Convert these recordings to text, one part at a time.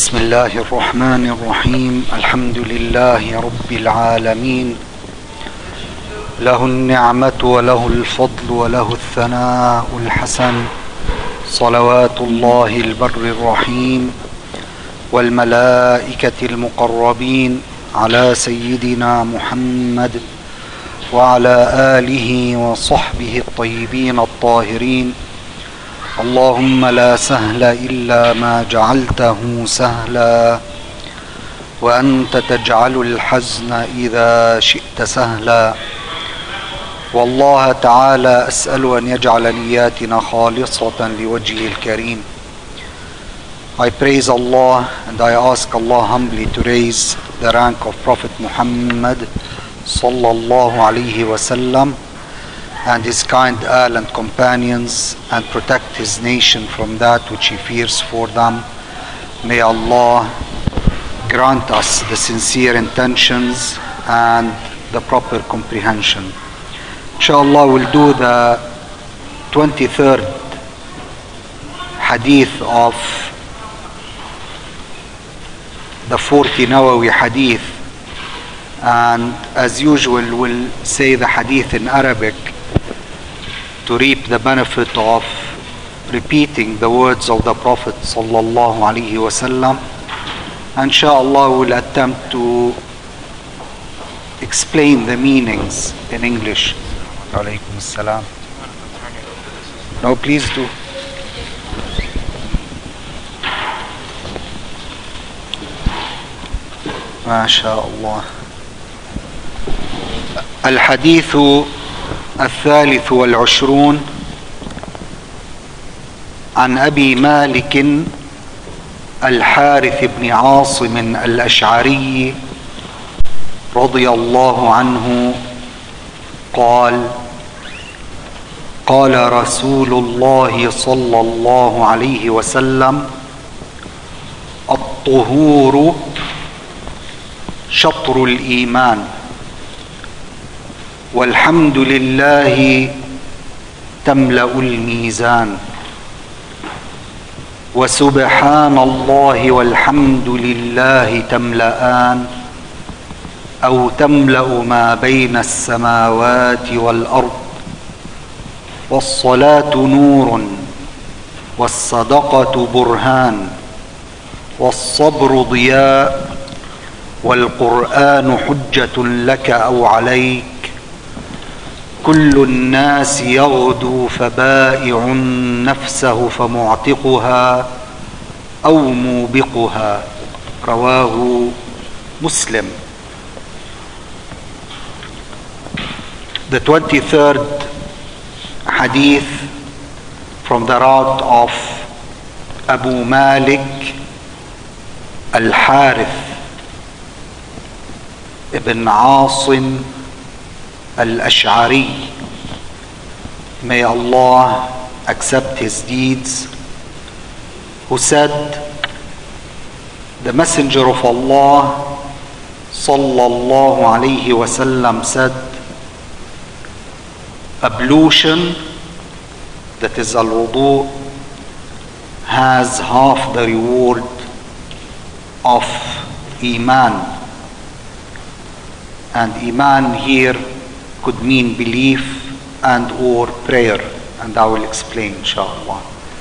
بسم الله الرحمن الرحيم. الحمد لله رب العالمين، له النعمة وله الفضل وله الثناء الحسن، صلوات الله البر الرحيم والملائكة المقربين على سيدنا محمد وعلى آله وصحبه الطيبين الطاهرين. اللهم لا سهل إلا ما جعلته سهلا، وأنت تجعل الحزن إذا شئت سهلا. والله تعالى أسأل أن يجعل نياتنا خالصة لوجهه الكريم. I praise Allah and I ask Allah humbly to raise the rank of Prophet Muhammad sallallahu alaihi wasallam and his kind Ahl and companions, and protect his nation from that which he fears for them. May Allah grant us the sincere intentions and the proper comprehension. Inshallah, we'll do the 23rd hadith of the 40 Nawawi hadith, and as usual we'll say the hadith in Arabic to reap the benefit of repeating the words of the Prophet sallallahu alaihi wasallam. Inshallah, we'll attempt to explain the meanings in English. Alaykum assalam. No, please do. MashaAllah. الحديث الثالث والعشرون عن أبي مالك الحارث بن عاصم الأشعري رضي الله عنه قال: قال رسول الله صلى الله عليه وسلم: الطهور شطر الإيمان، والحمد لله تملأ الميزان، وسبحان الله والحمد لله تملأان أو تملأ ما بين السماوات والأرض، والصلاة نور، والصدقة برهان، والصبر ضياء، والقرآن حجة لك أو عليك، كل الناس يغدو فبائع نفسه فمعتقها أو موبقها. رواه Muslim. The 23rd hadith from the route of Abu Malik Al-Harith ibn Asim Al-Ash'ari, may Allah accept his deeds, who said, the Messenger of Allah sallallahu alayhi wasallam said, ablution, that is al-wudu, has half the reward of Iman. And Iman here could mean belief and or prayer, and I will explain inshallah.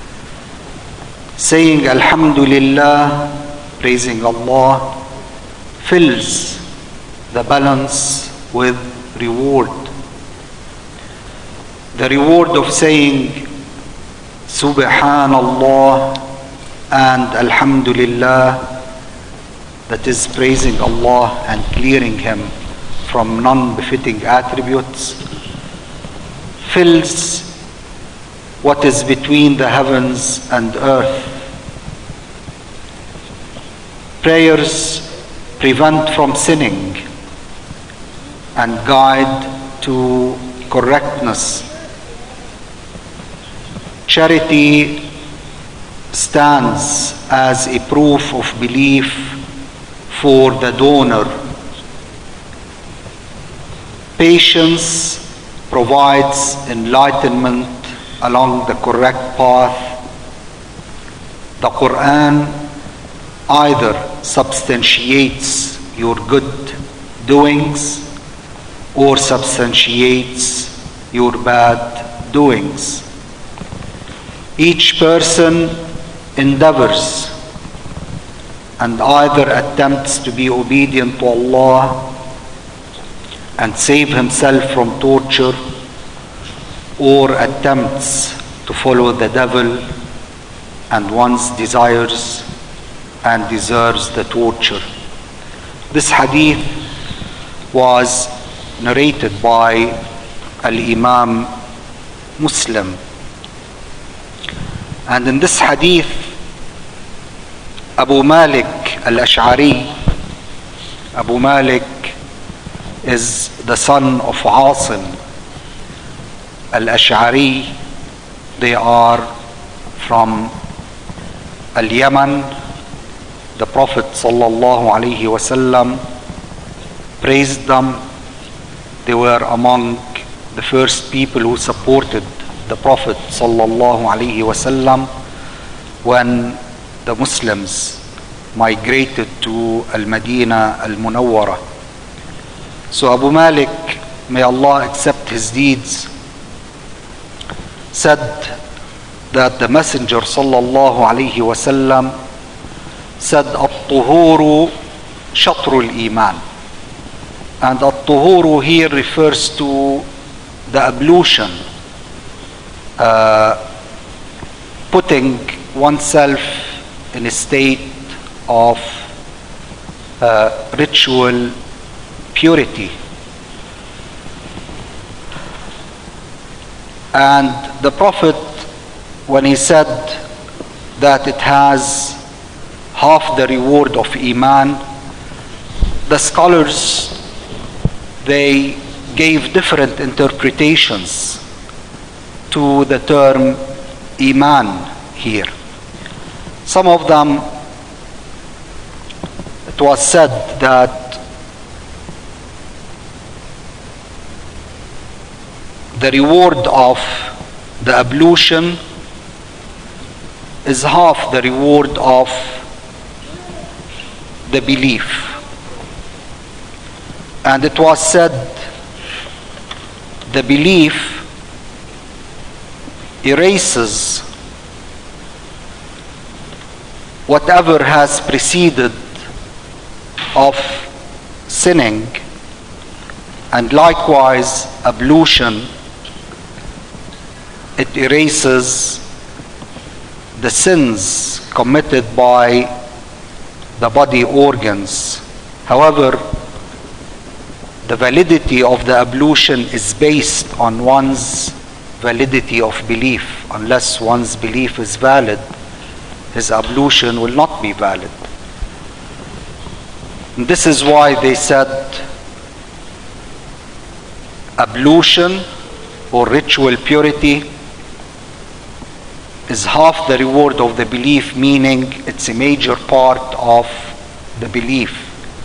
Saying Alhamdulillah, praising Allah, fills the balance with reward. The reward of saying Subhanallah and Alhamdulillah, that is praising Allah and clearing Him from non-befitting attributes, fills what is between the heavens and earth. Prayers prevent from sinning and guide to correctness. Charity stands as a proof of belief for the donor. Patience provides enlightenment along the correct path. The Quran either substantiates your good doings or substantiates your bad doings. Each person endeavors and either attempts to be obedient to Allah and save himself from torture, or attempts to follow the devil and one's desires and deserves the torture. This hadith was narrated by Al-Imam Muslim. And in this hadith, Abu Malik al-Ash'ari, Abu Malik is the son of Asim al-Ash'ari. They are from Al-Yaman. The Prophet sallallahu alaihi wasallam praised them. They were among the first people who supported the Prophet sallallahu alaihi wasallam when the Muslims migrated to Al-Madinah Al-Munawwara. So Abu Malik, may Allah accept his deeds, said that the Messenger sallallahu alaihi wasallam said, "At-tuhuru shatrul iman." And at-tuhuru here refers to the ablution, putting oneself in a state of ritual purity. And the Prophet, when he said that it has half the reward of Iman, the scholars, they gave different interpretations to the term Iman here. Some of them, it was said that the reward of the ablution is half the reward of the belief. And it was said the belief erases whatever has preceded of sinning, and likewise ablution, it erases the sins committed by the body organs. However, the validity of the ablution is based on one's validity of belief. Unless one's belief is valid, his ablution will not be valid. And this is why they said ablution or ritual purity is half the reward of the belief, meaning it's a major part of the belief.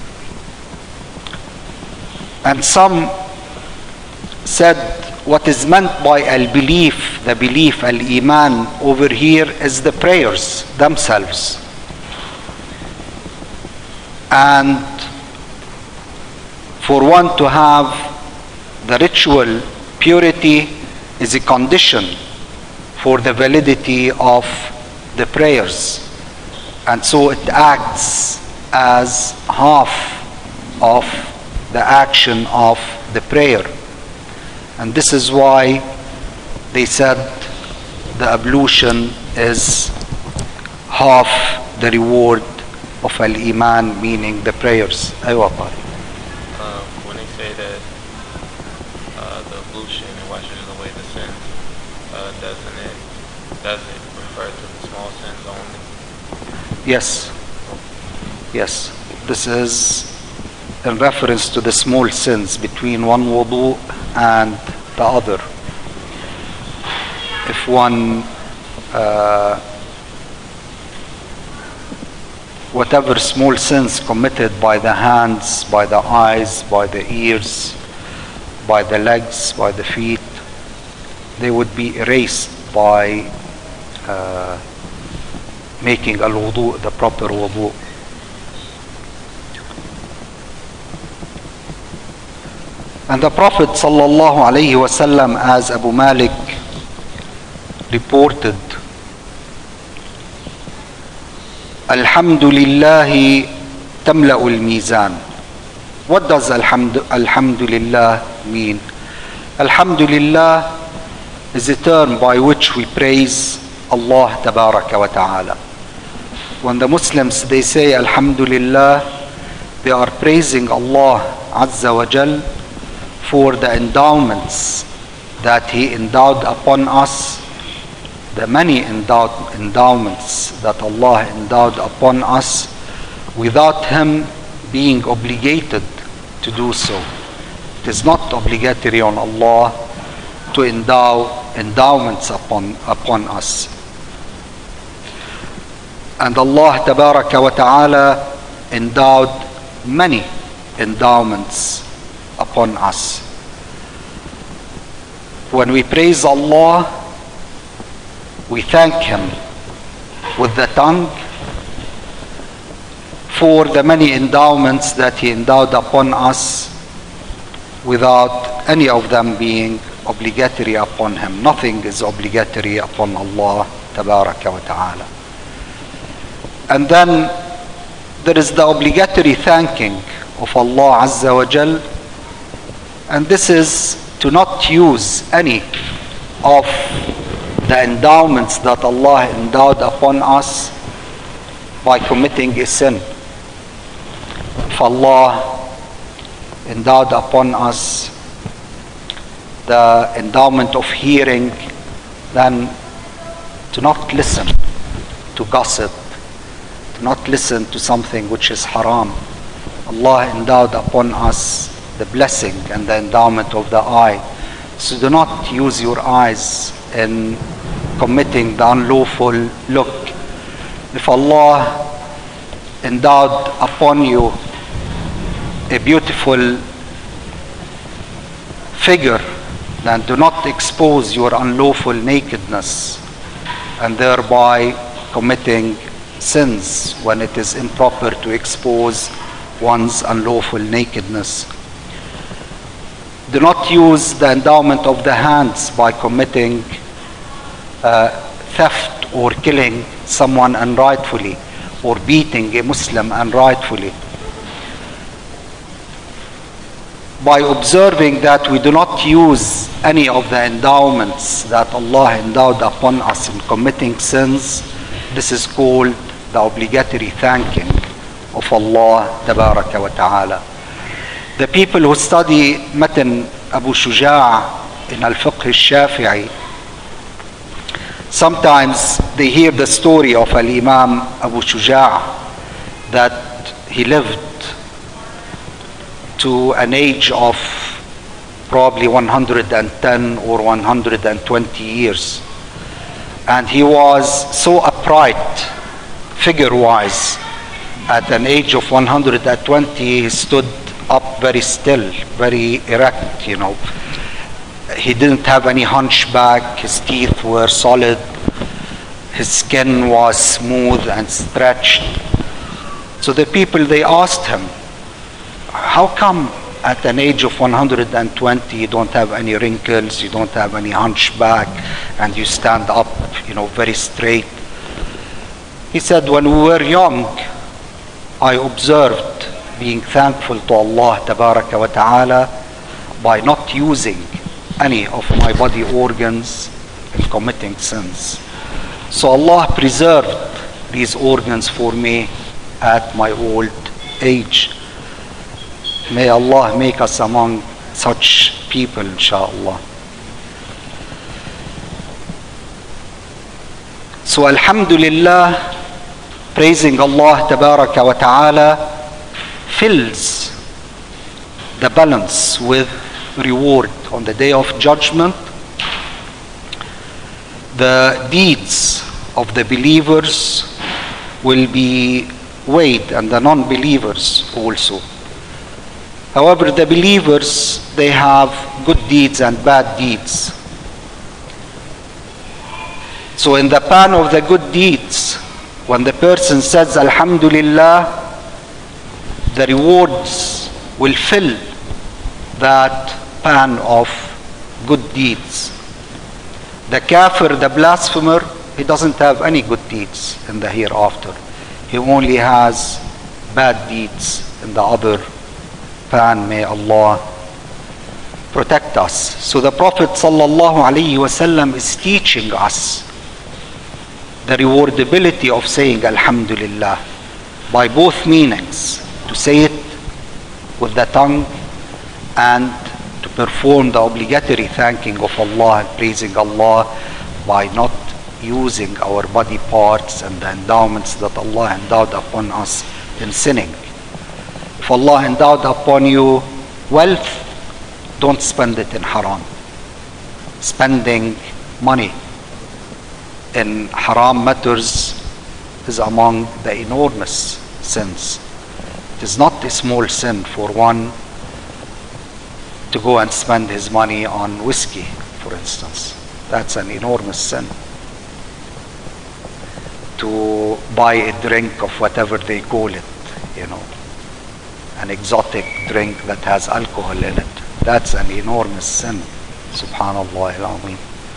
And some said what is meant by al-belief, the belief, al-iman over here, is the prayers themselves. And for one to have the ritual purity is a condition for the validity of the prayers. And so it acts as half of the action of the prayer. And this is why they said the ablution is half the reward of al-iman, meaning the prayers. When they say that the ablution washes away the sins, does it refer to the small sins only? Yes. Yes. This is in reference to the small sins between one wudu and the other. If one whatever small sins committed by the hands, by the eyes, by the ears, by the legs, by the feet, they would be erased by making al-wudu, the proper wudu. And the Prophet sallallahu alayhi wasallam, as Abu Malik reported, Alhamdulillahi tamla'ul mizan. What does Alhamdulillah mean? Alhamdulillah is a term by which we praise Allah tabaraka wa ta'ala. When the Muslims, they say Alhamdulillah, they are praising Allah Azza wa Jal for the endowments that He endowed upon us, the many endowments that Allah endowed upon us without Him being obligated to do so. It is not obligatory on Allah to endow endowments upon us. And Allah Tabaraka wa Ta'ala endowed many endowments upon us. When we praise Allah, we thank Him with the tongue for the many endowments that He endowed upon us without any of them being obligatory upon Him. Nothing is obligatory upon Allah Tabaraka wa Ta'ala. And then there is the obligatory thanking of Allah Azza wa Jal, and this is to not use any of the endowments that Allah endowed upon us by committing a sin. If Allah endowed upon us the endowment of hearing, then to not listen to gossip, to not listen to something which is haram. Allah endowed upon us the blessing and the endowment of the eye. So do not use your eyes in committing the unlawful look. If Allah endowed upon you a beautiful figure, then do not expose your unlawful nakedness and thereby committing sins when it is improper to expose one's unlawful nakedness. Do not use the endowment of the hands by committing theft or killing someone unrightfully or beating a Muslim unrightfully. By observing that we do not use any of the endowments that Allah endowed upon us in committing sins, this is called the obligatory thanking of Allah Tabaraka wa Ta'ala. The people who study Matan Abu Shuja' in Al-Fiqh al-Shafi'i, sometimes they hear the story of Al-Imam Abu Shuja' that he lived to an age of probably 110 or 120 years. And he was so upright, figure-wise. At an age of 120, he stood up very still, very erect, He didn't have any hunchback, his teeth were solid, his skin was smooth and stretched. So the people, they asked him, how come at an age of 120 you don't have any wrinkles, you don't have any hunchback, and you stand up, very straight? He said, when we were young, I observed being thankful to Allah Tabaraka wa Ta'ala by not using any of my body organs in committing sins. So Allah preserved these organs for me at my old age. May Allah make us among such people, inshaAllah. So Alhamdulillah, praising Allah Tabaraka wa Ta'ala fills the balance with reward on the day of judgment. The deeds of the believers will be weighed, and the non-believers also. However, the believers, they have good deeds and bad deeds. So in the pan of the good deeds, when the person says Alhamdulillah, the rewards will fill that span of good deeds. The kafir, the blasphemer, he doesn't have any good deeds in the hereafter. He only has bad deeds in the other pan. May Allah protect us. So the Prophet ﷺ is teaching us the rewardability of saying Alhamdulillah by both meanings, to say it with the tongue and to perform the obligatory thanking of Allah and praising Allah by not using our body parts and the endowments that Allah endowed upon us in sinning. If Allah endowed upon you wealth, don't spend it in haram. Spending money in haram matters is among the enormous sins. It is not a small sin for one to go and spend his money on whiskey, for instance. That's an enormous sin. To buy a drink of whatever they call it, an exotic drink that has alcohol in it. That's an enormous sin. Subhanallah al-Azim.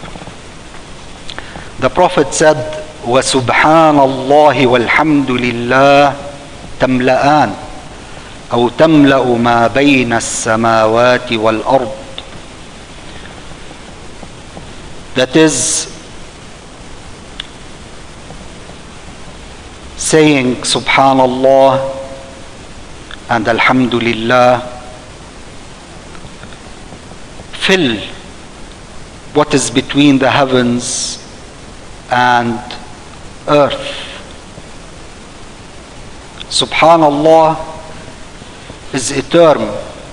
The Prophet said, وَسُبْحَانَ اللَّهِ وَالْحَمْدُ لِلَّهِ تَمْلَآنِ أو تملأ ما بين السماوات والأرض. That is saying Subhanallah and Alhamdulillah fill what is between the heavens and earth. Subhanallah is a term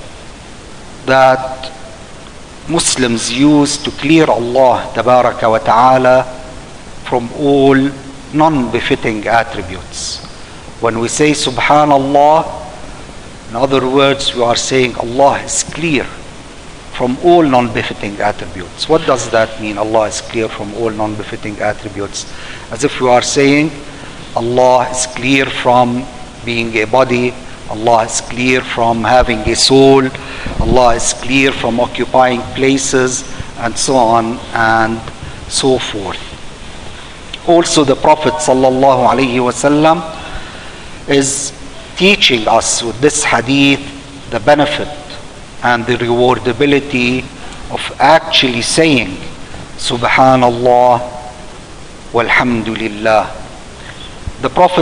that Muslims use to clear Allah Tabaraka wa Ta'ala from all non-befitting attributes. When we say Subhanallah, in other words, we are saying Allah is clear from all non-befitting attributes. What does that mean? Allah is clear from all non-befitting attributes. As if we are saying Allah is clear from being a body, Allah is clear from having a soul, Allah is clear from occupying places, and so on and so forth. Also, the Prophet ﷺ is teaching us with this hadith the benefit and the rewardability of actually saying Subhanallah walhamdulillah. The Prophet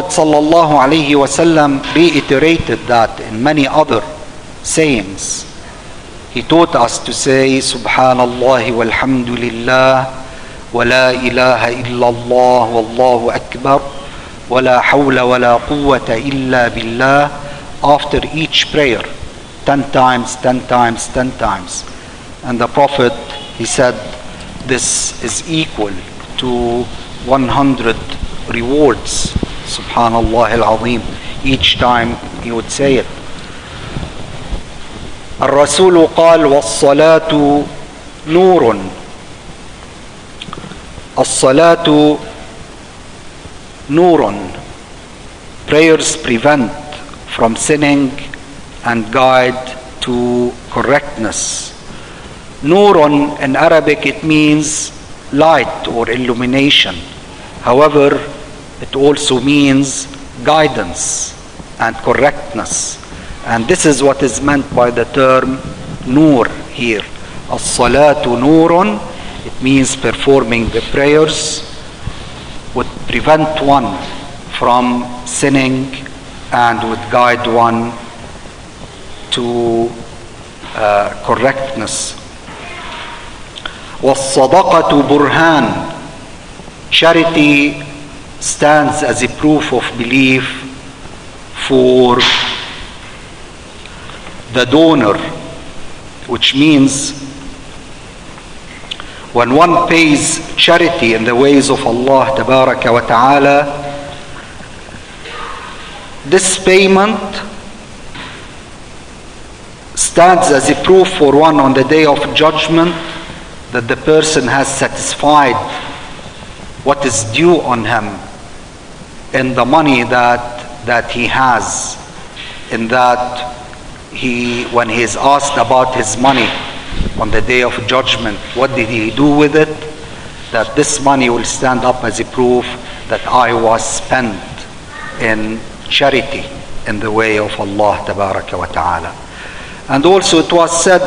ﷺ reiterated that in many other sayings. He taught us to say Subhanallah walhamdulillah wa la ilaha illallah wallahu akbar wa la hawla wa la quwwata illa billah after each prayer 10 times, 10 times, 10 times. And the Prophet, he said, this is equal to 100 rewards. Subhanallah al-Azim. Each time he would say it. الرسول قال والصلاة نور. الصلاة نور. Prayers prevent from sinning and guide to correctness. Nurun in Arabic, it means light or illumination. However, it also means guidance and correctness. And this is what is meant by the term nur here. As-salatu nurun. It means performing the prayers would prevent one from sinning and would guide one to correctness. Was-sadaqatu burhan. Charity stands as a proof of belief for the donor, which means when one pays charity in the ways of Allah Tabaraka wa Ta'ala, this payment stands as a proof for one on the day of judgment that the person has satisfied what is due on him in the money that he has, in that when he is asked about his money, on the day of judgment, what did he do with it? That this money will stand up as a proof that I was spent in charity in the way of Allah Tabaraka wa Ta'ala. And also it was said,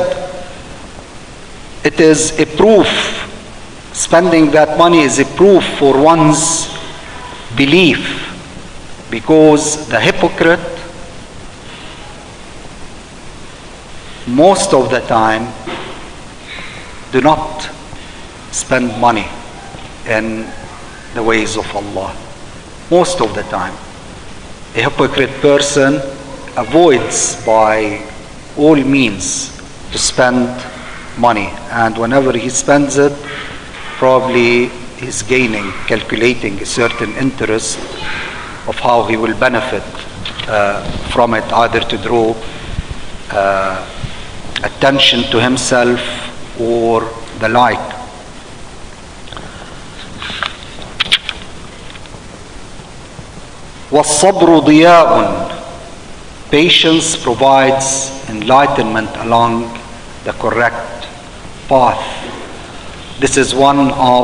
it is a proof, spending that money is a proof for one's belief, because the hypocrite most of the time do not spend money in the ways of Allah. Most of the time. A hypocrite person avoids by all means to spend money, and whenever he spends it, probably he's gaining, calculating a certain interest of how he will benefit from it, either to draw attention to himself or the like. وَالصَّبْرُ ضِيَاءٌ. Patience provides enlightenment along the correct path. This is one of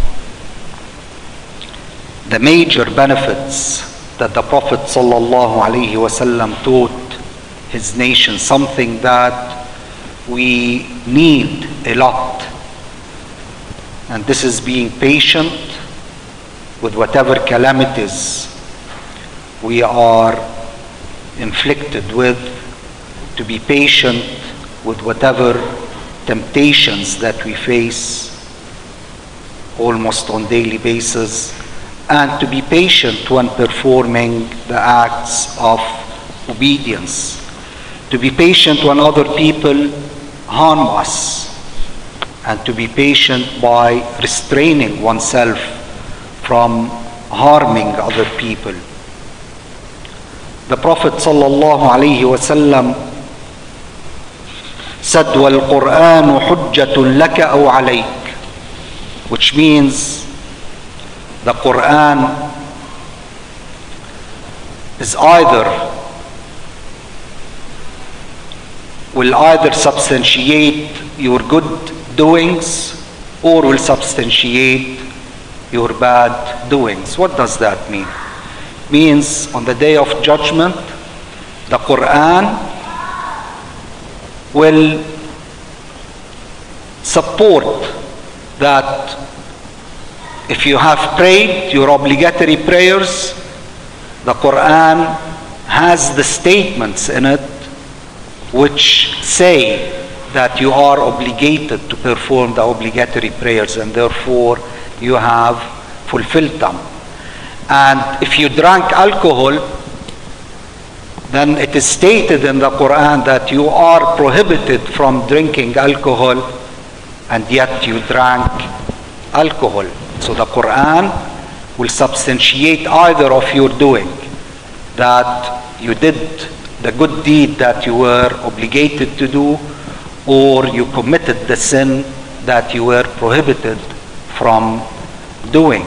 the major benefits that the Prophet ﷺ taught his nation, something that we need a lot. And this is being patient with whatever calamities we are inflicted with, to be patient with whatever temptations that we face almost on daily basis, and to be patient when performing the acts of obedience, to be patient when other people harm us, and to be patient by restraining oneself from harming other people. The Prophet ﷺ said, وَالْقُرْآنُ حُجَّةٌ لَكَ أَوْ عَلَيْكَ, which means the Quran is will either substantiate your good doings or will substantiate your bad doings. What does that mean? Means on the day of judgment, the Quran will support that if you have prayed your obligatory prayers, the Quran has the statements in it which say that you are obligated to perform the obligatory prayers, and therefore you have fulfilled them. And if you drank alcohol, then it is stated in the Quran that you are prohibited from drinking alcohol, and yet you drank alcohol. So the Quran will substantiate either of your doing, that you did the good deed that you were obligated to do, or you committed the sin that you were prohibited from doing.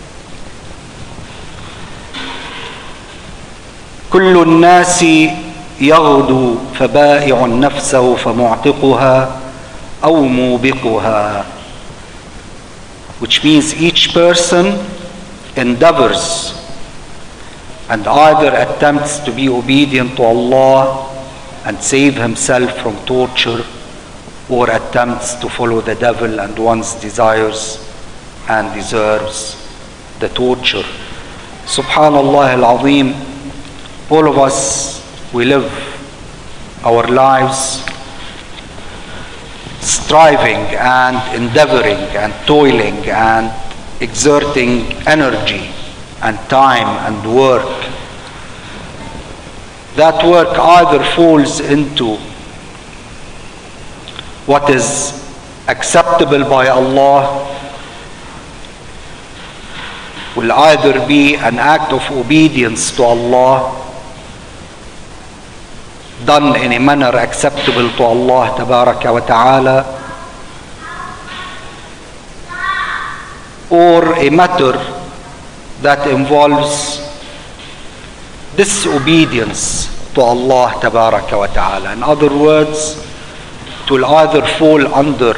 كل الناس يغدو فبائع نفسه فمعتقها أو موبقها, which means each person endeavors and either attempts to be obedient to Allah and save himself from torture, or attempts to follow the devil and one's desires and deserves the torture. Subhanallah al-Azim, all of us, we live our lives striving and endeavoring and toiling and exerting energy and time and work. That work either falls into what is acceptable by Allah, will either be an act of obedience to Allah done in a manner acceptable to Allah Tabaraka wa Ta'ala, or a matter that involves disobedience to Allah Tabaraka wa Ta'ala. In other words, it will either fall under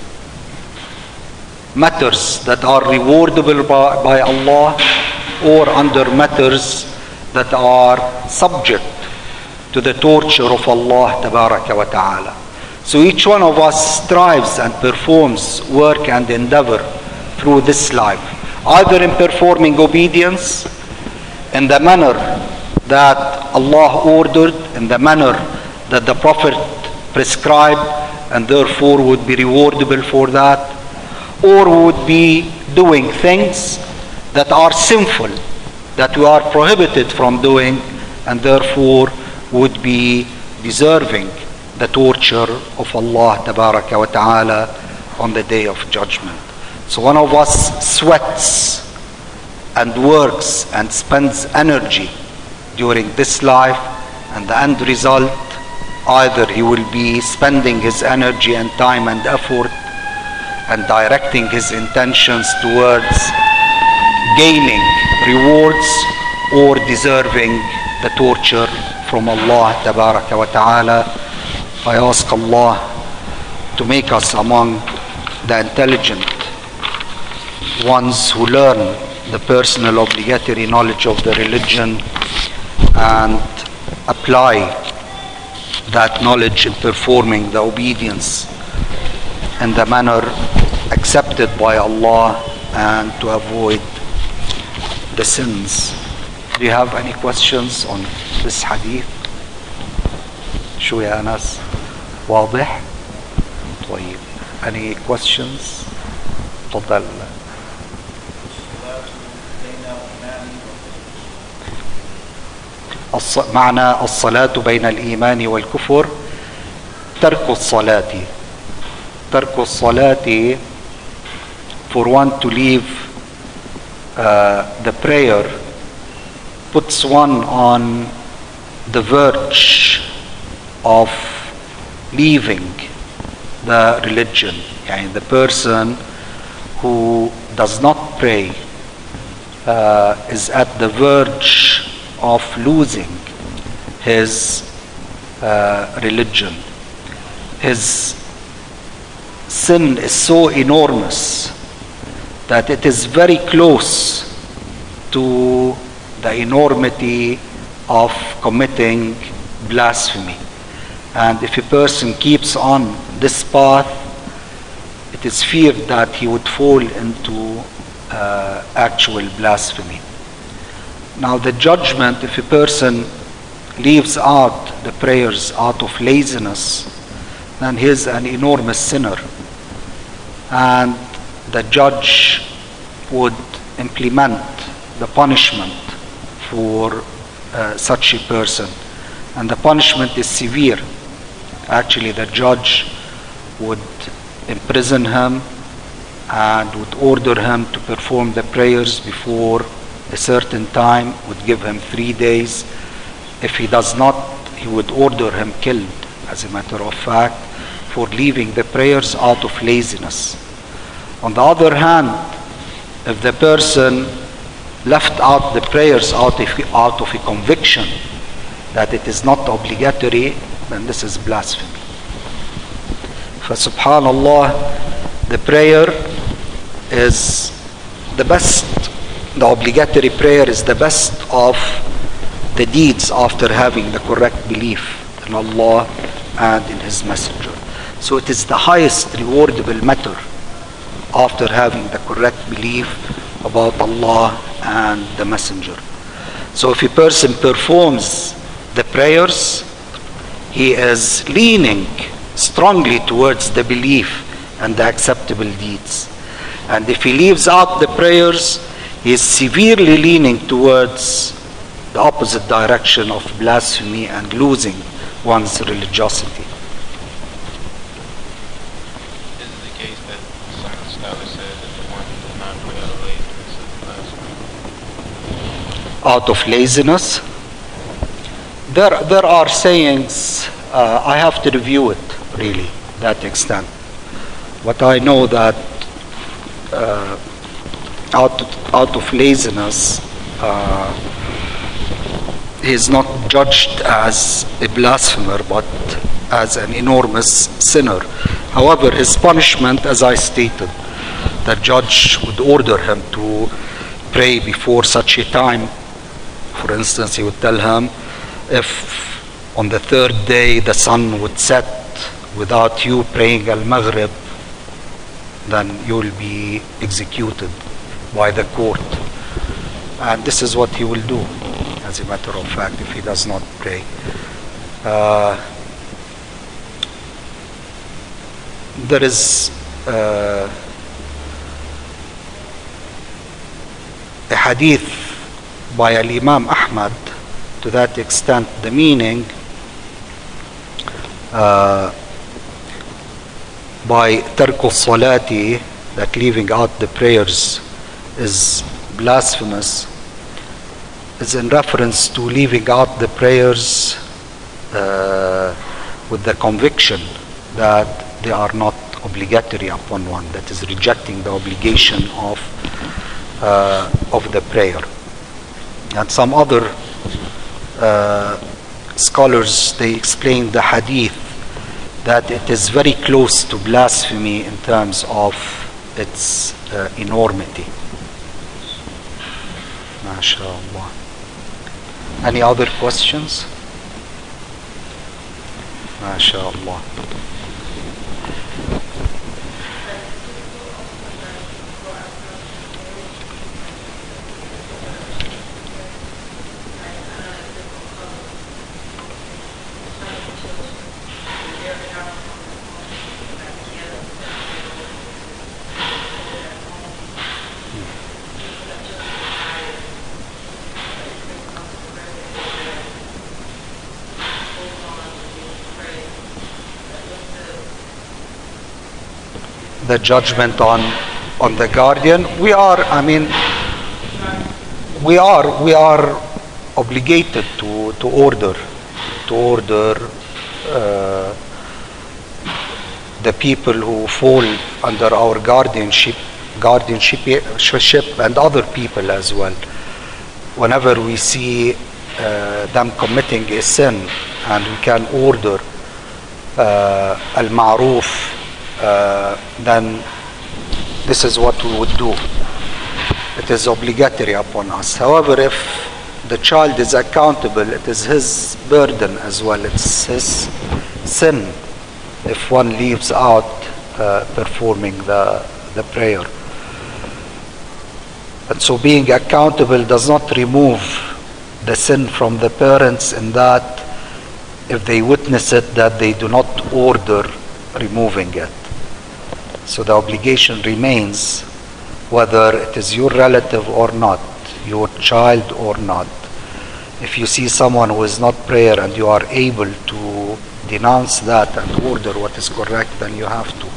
matters that are rewardable by Allah, or under matters that are subject to the torture of Allah Tabaraka wa Ta'ala. So each one of us strives and performs work and endeavor through this life, either in performing obedience in the manner that Allah ordered, in the manner that the Prophet prescribed, and therefore would be rewardable for that, or would be doing things that are sinful, that we are prohibited from doing, and therefore would be deserving the torture of Allah Tabaraka wa Ta'ala on the Day of Judgment. So one of us sweats and works and spends energy during this life, and the end result, either he will be spending his energy and time and effort and directing his intentions towards gaining rewards, or deserving the torture from Allah Tabaraka wa Ta'ala. I ask Allah to make us among the intelligent ones who learn the personal obligatory knowledge of the religion and apply that knowledge in performing the obedience in the manner accepted by Allah, and to avoid the sins. Do you have any questions on this hadith? شو يا أنس؟ واضح؟ طيب. Any questions? تفضل. معنى الصلاة بين الإيمان والكفر ترك الصلاة. ترك الصلاة, for one to leave the prayer, puts one on the verge of leaving the religion. Yani the person who does not pray is at the verge of losing his religion. His sin is so enormous that it is very close to the enormity of committing blasphemy. And if a person keeps on this path, it is feared that he would fall into actual blasphemy. Now the judgment, if a person leaves out the prayers out of laziness, then he is an enormous sinner. And the judge would implement the punishment for such a person. And the punishment is severe. Actually, the judge would imprison him and would order him to perform the prayers before a certain time, would give him 3 days. If he does not, he would order him killed, as a matter of fact, for leaving the prayers out of laziness. On the other hand, if the person left out the prayers out of a conviction that it is not obligatory, then this is blasphemy. For subhanallah, the prayer is the best, the obligatory prayer is the best of the deeds after having the correct belief in Allah and in His Messenger. So it is the highest rewardable matter after having the correct belief about Allah and the Messenger. So if a person performs the prayers, he is leaning strongly towards the belief and the acceptable deeds. And if he leaves out the prayers, he is severely leaning towards the opposite direction of blasphemy and losing one's religiosity. Is it the case that some of the scholars said that the one who does not pray out of laziness is blasphemy? Out of laziness? There are sayings, I have to review it really, that extent. But I know that out of laziness, he is not judged as a blasphemer, but as an enormous sinner. However, his punishment, as I stated, the judge would order him to pray before such a time. For instance, he would tell him, if on the third day the sun would set without you praying al-Maghrib, then you will be executed by the court. And this is what he will do, as a matter of fact, if he does not pray. There is a hadith by Al-Imam Ahmad to that extent. The meaning by tarku salati, that leaving out the prayers is blasphemous, is in reference to leaving out the prayers with the conviction that they are not obligatory upon one, that is rejecting the obligation of the prayer. And some other scholars, they explain the hadith that it is very close to blasphemy in terms of its enormity. MashaAllah. Any other questions? MashaAllah. The judgment on the guardian, we are obligated to order the people who fall under our guardianship and other people as well. Whenever we see them committing a sin, and we can order al-ma'ruf, then this is what we would do. It is obligatory upon us. However, if the child is accountable, it is his burden as well. It's his sin if one leaves out performing the prayer. And so being accountable does not remove the sin from the parents, in that if they witness it, that they do not order removing it. So the obligation remains, whether it is your relative or not, your child or not. If you see someone who is not prayer and you are able to denounce that and order what is correct, then you have to.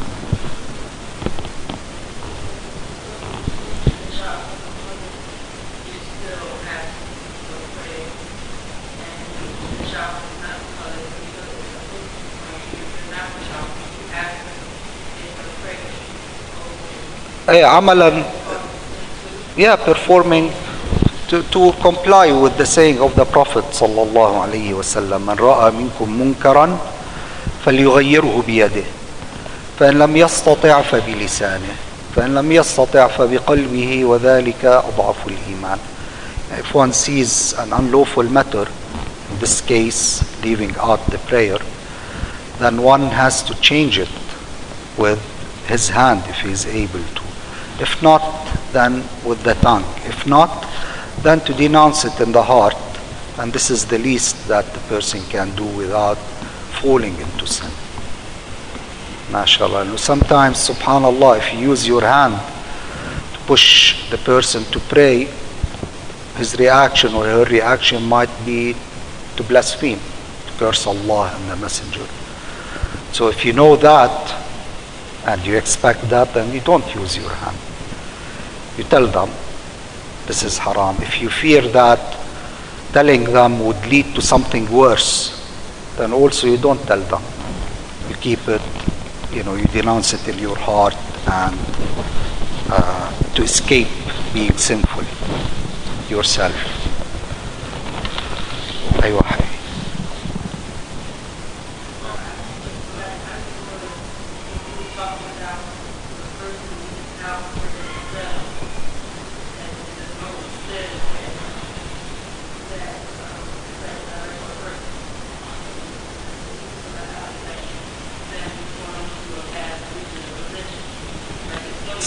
Performing to comply with the saying of the Prophet sallallahu alaihi wasallam, "Man ra'a minkum munkaran falyughayyirhu biyadihi, fa in lam yastati' fa bilisanihi, fa in lam yastati' fa biqalbihi, wa dhalika adhafu al-iman." If one sees an unlawful matter, in this case leaving out the prayer, then one has to change it with his hand if he is able to. If not, then with the tongue. If not, then to denounce it in the heart. And this is the least that the person can do without falling into sin. MashaAllah. Sometimes, subhanAllah, if you use your hand to push the person to pray, his reaction or her reaction might be to blaspheme, to curse Allah and the Messenger. So if you know that, and you expect that, then you don't use your hand. You tell them this is haram. If you fear that telling them would lead to something worse, then also you don't tell them. You keep it, you denounce it in your heart, and to escape being sinful yourself.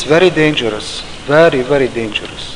very dangerous. Very, very dangerous.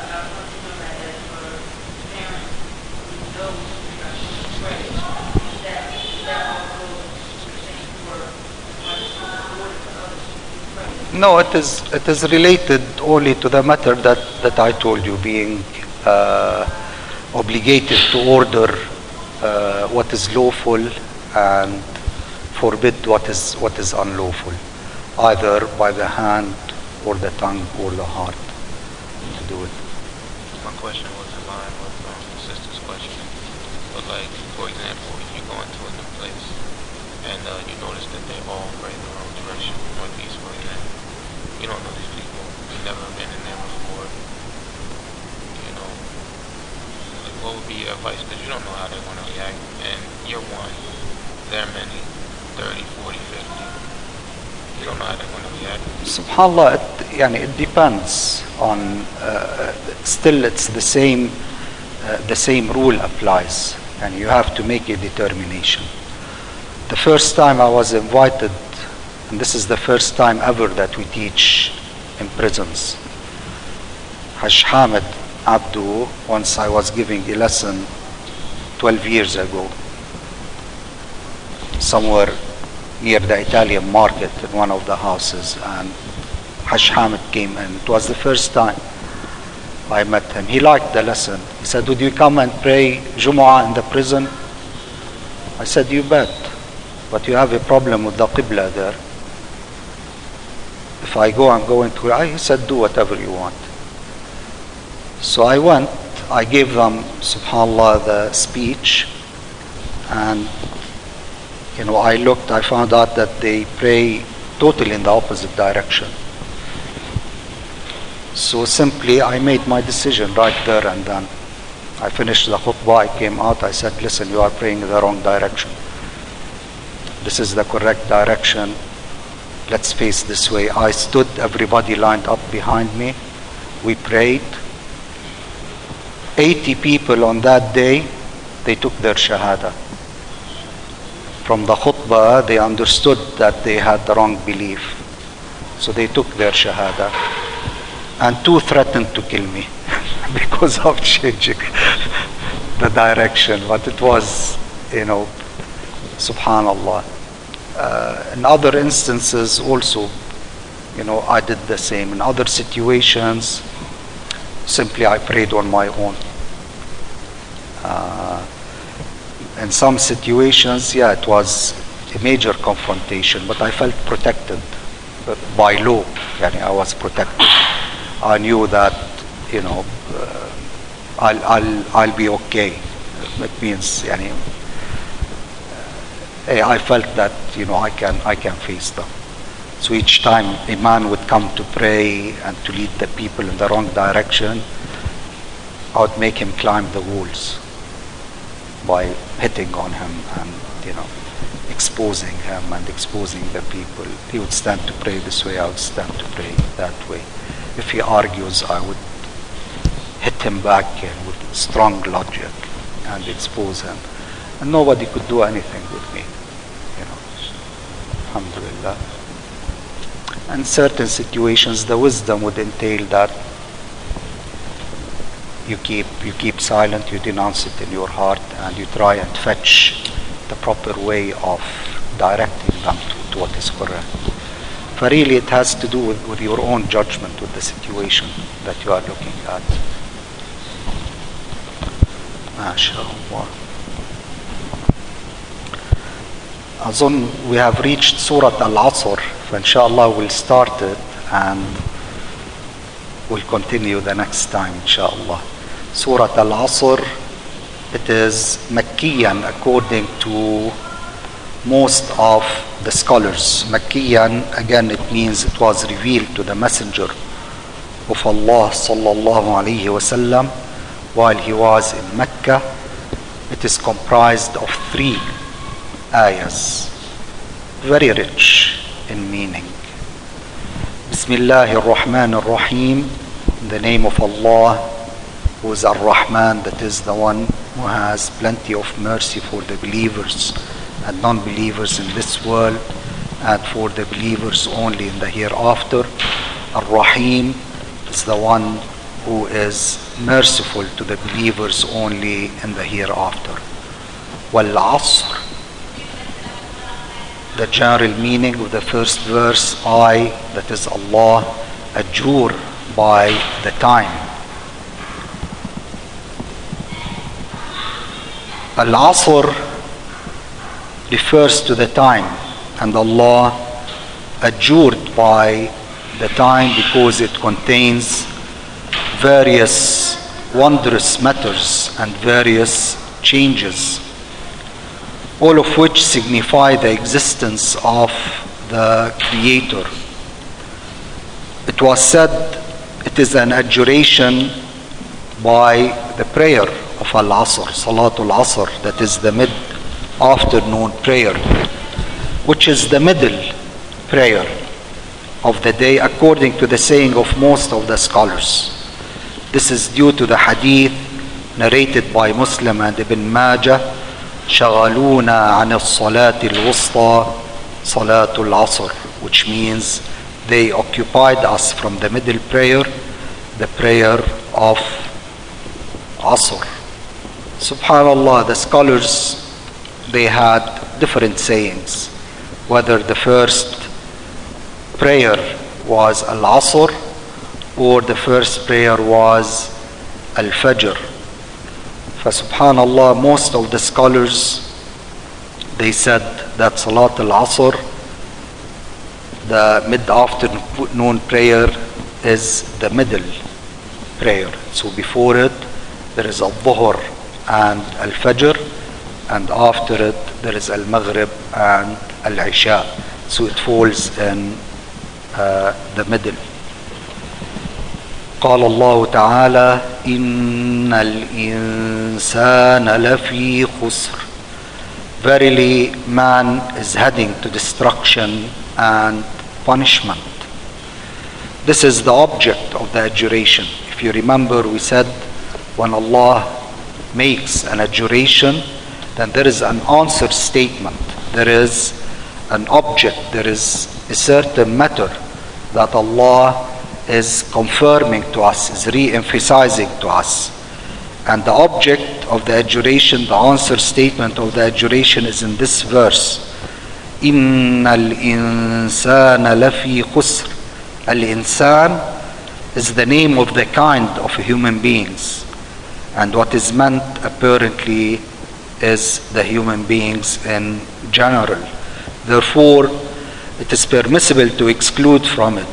No, it is related only to the matter that I told you, being obligated to order what is lawful and forbid what is unlawful, either by the hand or the tongue or the heart to do it. My question was in line with the sister's question. But like, for example, if you go into a new place and you notice that they all pray in the wrong direction, northeast, for example, you don't know these people, you've never been in there before, you know, like what would be your advice? Because you don't know how they want to react, and you're one, they're many, 30, 40, 50. You don't know how they want to react. SubhanAllah, it depends on, still it's the same rule applies, and you have to make a determination. The first time I was invited, and this is the first time ever that we teach in prisons, Hajj Hamid Abdu, once I was giving a lesson 12 years ago, somewhere near the Italian market in one of the houses, and Hajj Hamid came in. It was the first time I met him. He liked the lesson. He said, "Would you come and pray Jumu'ah in the prison?" I said, "You bet, but you have a problem with the Qibla there. If I go, I'm going to..." He said, "Do whatever you want." So I went, I gave them, subhanAllah, the speech, and I looked, I found out that they pray totally in the opposite direction. So simply I made my decision right there and then. I finished the khutbah, I came out, I said, "Listen, you are praying in the wrong direction. This is the correct direction. Let's face this way." I stood, everybody lined up behind me. We prayed. 80 people on that day, they took their shahada. From the khutbah, they understood that they had the wrong belief. So they took their shahada. And 2 threatened to kill me because of changing the direction. But it was, subhanallah. In other instances also, I did the same. In other situations, simply I prayed on my own. In some situations, it was a major confrontation, but I felt protected by law. I was protected. I knew that, I'll be okay. It means, I felt that, I can face them. So each time a man would come to pray and to lead the people in the wrong direction, I would make him climb the walls by hitting on him and, exposing him and exposing the people. He would stand to pray this way, I would stand to pray that way. If he argues, I would hit him back with strong logic and expose him. And nobody could do anything with me. Alhamdulillah. And certain situations, the wisdom would entail that you keep silent, you denounce it in your heart, and you try and fetch the proper way of directing them to what is correct. But really it has to do with your own judgment with the situation that you are looking at. MashaAllah. We have reached Surah Al-Asr. Inshallah we'll start it and we'll continue the next time, inshallah. Surah Al-Asr, it is Makkiyan according to most of the scholars. Makkiyan, again, it means it was revealed to the Messenger of Allah sallallahu alayhi wasallam while he was in Mecca. It is comprised of 3 ayahs, very rich in meaning. Bismillahir Rahmanir Rahim, in the name of Allah, who is Ar-Rahman, that is the one who has plenty of mercy for the believers and non-believers in this world, and for the believers only in the hereafter. Ar-Rahim is the one who is merciful to the believers only in the hereafter. Wal-Asr, the general meaning of the first verse, I, that is Allah, adjure by the time. Al-Asr refers to the time, and Allah adjured by the time because it contains various wondrous matters and various changes, all of which signify the existence of the Creator. It was said it is an adjuration by the prayer of Al-Asr, Salatul Asr, that is the mid-afternoon prayer, which is the middle prayer of the day according to the saying of most of the scholars. This is due to the hadith narrated by Muslim and Ibn Majah, شغلونا عن الصلاة الوسطى صلاة العصر, which means they occupied us from the middle prayer, the prayer of Asr. Subhanallah, the scholars, they had different sayings, whether the first prayer was Al-Asr or the first prayer was Al-Fajr. For subhanallah, most of the scholars, they said that Salat al-Asr, the mid-afternoon prayer, is the middle prayer. So before it, there is Al-Dhuhr and Al-Fajr, and after it, there is Al-Maghrib and Al-Isha. So it falls in the middle. قال الله تعالى إن الإنسان لفي خسر. Verily, man is heading to destruction and punishment. This is the object of the adjuration. If you remember, we said when Allah makes an adjuration, then there is an answer statement. There is an object. There is a certain matter that Allah is confirming to us, is re-emphasizing to us. And the object of the adjuration, the answer statement of the adjuration, is in this verse. إِنَّ الْإِنسَانَ لَفِي خُسْرٍ. Al-Insan is the name of the kind of human beings. And what is meant apparently is the human beings in general. Therefore, it is permissible to exclude from it.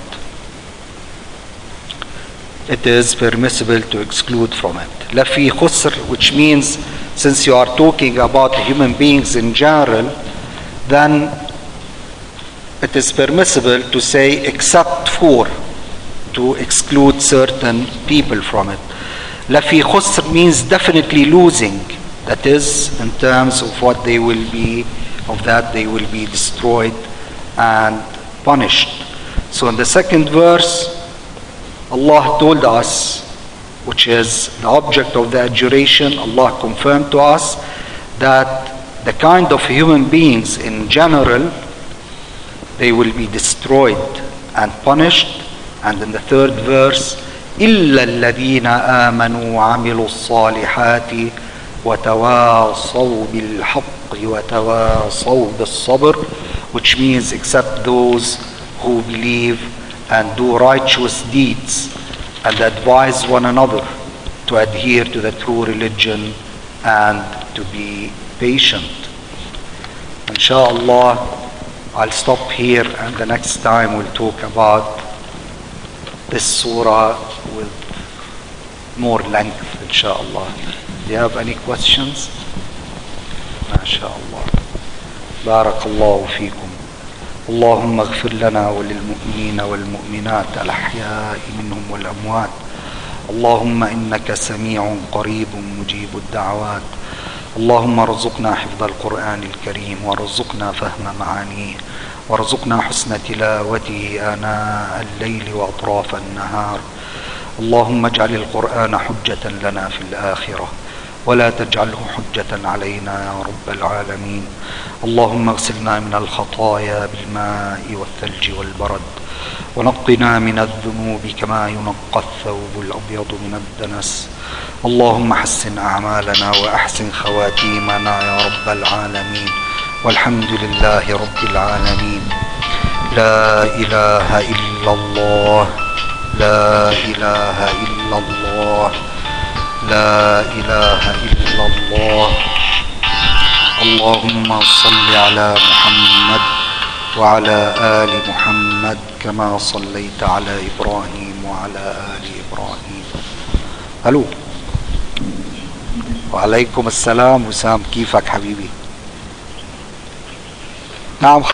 It is permissible to exclude from it. Lafi khusr, which means since you are talking about human beings in general, then it is permissible to say except for, to exclude certain people from it. Lafi khusr means definitely losing. That is, in terms of what they will be, of that they will be destroyed and punished. So in the second verse, Allah told us, which is the object of the adjuration, Allah confirmed to us that the kind of human beings in general, they will be destroyed and punished. And in the third verse, إِلَّا الَّذِينَ آمَنُوا وَعَمِلُوا الصَّالِحَاتِ وَتَوَاصَوْا بِالْحَقِّ وَتَوَاصَوْا بِالصَّبْرِ, which means except those who believe and do righteous deeds and advise one another to adhere to the true religion and to be patient. Inshallah, I'll stop here, and the next time we'll talk about this surah with more length, inshallah. Do you have any questions? MashaAllah. Barakallahu feekum. اللهم اغفر لنا وللمؤمنين والمؤمنات الأحياء منهم والأموات. اللهم إنك سميع قريب مجيب الدعوات. اللهم ارزقنا حفظ القرآن الكريم، وارزقنا فهم معانيه، وارزقنا حسن تلاوته آناء الليل وأطراف النهار. اللهم اجعل القرآن حجة لنا في الآخرة، ولا تجعله حجة علينا يا رب العالمين. اللهم اغسلنا من الخطايا بالماء والثلج والبرد، ونقنا من الذنوب كما ينقى الثوب الأبيض من الدنس. اللهم حسن أعمالنا وأحسن خواتيمنا يا رب العالمين، والحمد لله رب العالمين. لا إله إلا الله، لا إله إلا الله، لا إله إلا الله. اللهم صل على محمد وعلى آل محمد كما صليت على إبراهيم وعلى آل إبراهيم. ألو، وعليكم السلام. وسام، كيفك حبيبي؟ نعم.